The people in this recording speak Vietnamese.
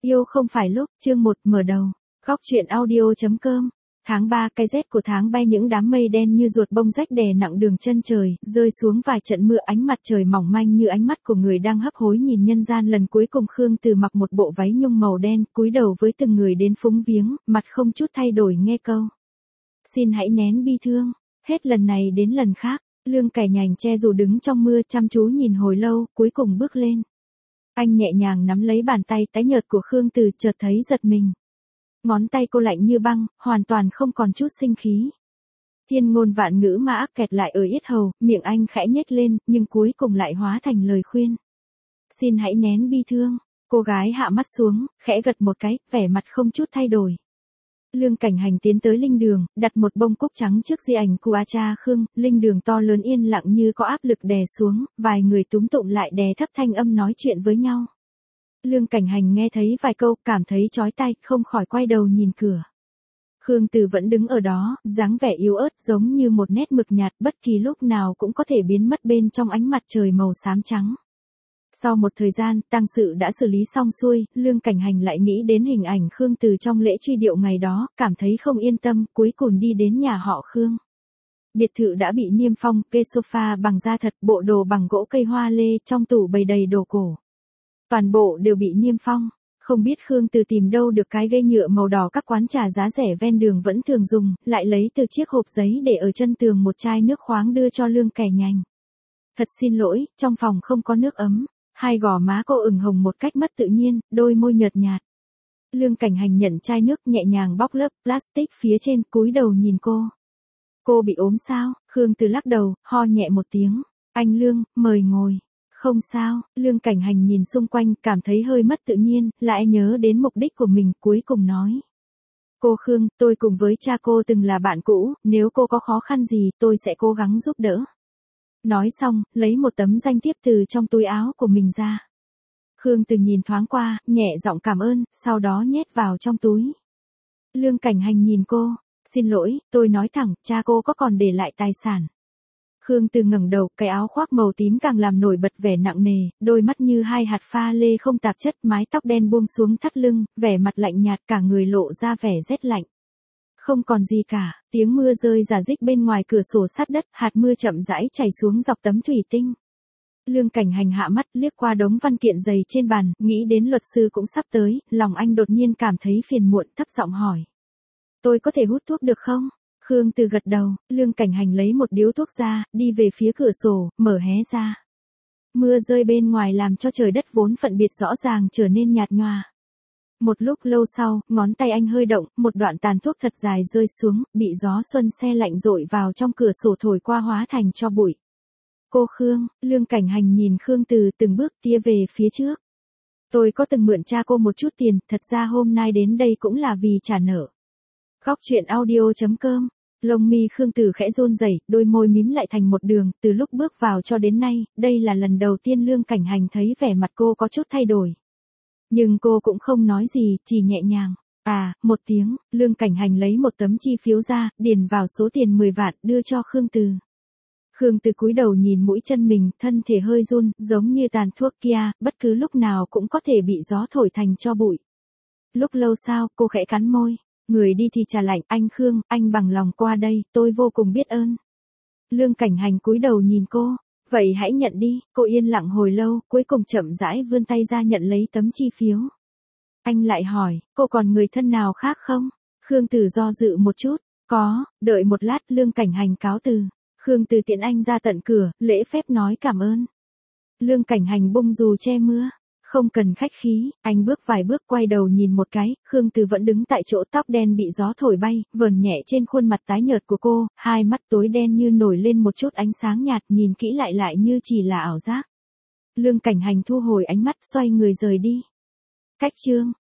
Yêu không phải lúc, chương 1 mở đầu. Góc truyện audio.com. Tháng 3 cái rét của tháng bay những đám mây đen như ruột bông rách đè nặng đường chân trời, rơi xuống vài trận mưa ánh mặt trời mỏng manh như ánh mắt của người đang hấp hối nhìn nhân gian lần cuối cùng Khương Từ mặc một bộ váy nhung màu đen, cúi đầu với từng người đến phúng viếng, mặt không chút thay đổi nghe câu. Xin hãy nén bi thương, hết lần này đến lần khác, Lương Cải Nhành che dù đứng trong mưa chăm chú nhìn hồi lâu, cuối cùng bước lên. Anh nhẹ nhàng nắm lấy bàn tay tái nhợt của Khương Từ chợt thấy giật mình. Ngón tay cô lạnh như băng, hoàn toàn không còn chút sinh khí. Thiên ngôn vạn ngữ mà áp kẹt lại ở yết hầu, miệng anh khẽ nhếch lên, nhưng cuối cùng lại hóa thành lời khuyên. Xin hãy nén bi thương. Cô gái hạ mắt xuống, khẽ gật một cái, vẻ mặt không chút thay đổi. Lương Cảnh Hành tiến tới linh đường, đặt một bông cúc trắng trước di ảnh của cha Khương, linh đường to lớn yên lặng như có áp lực đè xuống, vài người túm tụm lại đè thấp thanh âm nói chuyện với nhau. Lương Cảnh Hành nghe thấy vài câu, cảm thấy chói tai, không khỏi quay đầu nhìn cửa. Khương Từ vẫn đứng ở đó, dáng vẻ yếu ớt giống như một nét mực nhạt bất kỳ lúc nào cũng có thể biến mất bên trong ánh mặt trời màu xám trắng. Sau một thời gian, tang sự đã xử lý xong xuôi, Lương Cảnh Hành lại nghĩ đến hình ảnh Khương Từ trong lễ truy điệu ngày đó, cảm thấy không yên tâm, cuối cùng đi đến nhà họ Khương. Biệt thự đã bị niêm phong, kê sofa bằng da thật, bộ đồ bằng gỗ cây hoa lê, trong tủ bày đầy đồ cổ. Toàn bộ đều bị niêm phong. Không biết Khương Từ tìm đâu được cái gây nhựa màu đỏ các quán trà giá rẻ ven đường vẫn thường dùng, lại lấy từ chiếc hộp giấy để ở chân tường một chai nước khoáng đưa cho Lương Cải Nhành. Thật xin lỗi, trong phòng không có nước ấm. Hai gò má cô ửng hồng một cách mất tự nhiên, đôi môi nhợt nhạt. Lương Cảnh Hành nhận chai nước nhẹ nhàng bóc lớp plastic phía trên, cúi đầu nhìn cô. Cô bị ốm sao? Khương Từ lắc đầu, ho nhẹ một tiếng. Anh Lương, mời ngồi. Không sao, Lương Cảnh Hành nhìn xung quanh, cảm thấy hơi mất tự nhiên, lại nhớ đến mục đích của mình, cuối cùng nói. Cô Khương, tôi cùng với cha cô từng là bạn cũ, nếu cô có khó khăn gì, tôi sẽ cố gắng giúp đỡ. Nói xong, lấy một tấm danh thiếp từ trong túi áo của mình ra. Khương Từ nhìn thoáng qua, nhẹ giọng cảm ơn, sau đó nhét vào trong túi. Lương Cảnh Hành nhìn cô, xin lỗi, tôi nói thẳng, cha cô có còn để lại tài sản. Khương Từ ngẩng đầu, cái áo khoác màu tím càng làm nổi bật vẻ nặng nề, đôi mắt như hai hạt pha lê không tạp chất, mái tóc đen buông xuống thắt lưng, vẻ mặt lạnh nhạt, cả người lộ ra vẻ rét lạnh. Không còn gì cả, tiếng mưa rơi rả rích bên ngoài cửa sổ sát đất, hạt mưa chậm rãi chảy xuống dọc tấm thủy tinh. Lương Cảnh Hành hạ mắt liếc qua đống văn kiện dày trên bàn, nghĩ đến luật sư cũng sắp tới, lòng anh đột nhiên cảm thấy phiền muộn, thấp giọng hỏi. Tôi có thể hút thuốc được không? Khương Từ gật đầu, Lương Cảnh Hành lấy một điếu thuốc ra, đi về phía cửa sổ, mở hé ra. Mưa rơi bên ngoài làm cho trời đất vốn phân biệt rõ ràng trở nên nhạt nhòa. Một lúc lâu sau, ngón tay anh hơi động, một đoạn tàn thuốc thật dài rơi xuống, bị gió xuân se lạnh dội vào trong cửa sổ thổi qua hóa thành tro bụi. Cô Khương, Lương Cảnh Hành nhìn Khương Từ từng bước tia về phía trước. Tôi có từng mượn cha cô một chút tiền, thật ra hôm nay đến đây cũng là vì trả nợ. Góc truyện audio.com. Lông mi Khương Từ khẽ run rẩy, đôi môi mím lại thành một đường, từ lúc bước vào cho đến nay, đây là lần đầu tiên Lương Cảnh Hành thấy vẻ mặt cô có chút thay đổi. Nhưng cô cũng không nói gì, chỉ nhẹ nhàng. Một tiếng, Lương Cảnh Hành lấy một tấm chi phiếu ra, điền vào số tiền 10 vạn, đưa cho Khương Từ. Khương Từ cúi đầu nhìn mũi chân mình, thân thể hơi run, giống như tàn thuốc kia, bất cứ lúc nào cũng có thể bị gió thổi thành tro bụi. Lúc lâu sau, cô khẽ cắn môi. Người đi thì trả lạnh, anh Khương, anh bằng lòng qua đây, tôi vô cùng biết ơn. Lương Cảnh Hành cúi đầu nhìn cô, vậy hãy nhận đi, cô yên lặng hồi lâu, cuối cùng chậm rãi vươn tay ra nhận lấy tấm chi phiếu. Anh lại hỏi, cô còn người thân nào khác không? Khương Từ do dự một chút, có, đợi một lát Lương Cảnh Hành cáo từ. Khương Từ tiễn anh ra tận cửa, lễ phép nói cảm ơn. Lương Cảnh Hành bung dù che mưa. Không cần khách khí, anh bước vài bước quay đầu nhìn một cái, Khương Từ vẫn đứng tại chỗ tóc đen bị gió thổi bay, vờn nhẹ trên khuôn mặt tái nhợt của cô, hai mắt tối đen như nổi lên một chút ánh sáng nhạt nhìn kỹ lại như chỉ là ảo giác. Lương Cảnh Hành thu hồi ánh mắt xoay người rời đi. Cách chương.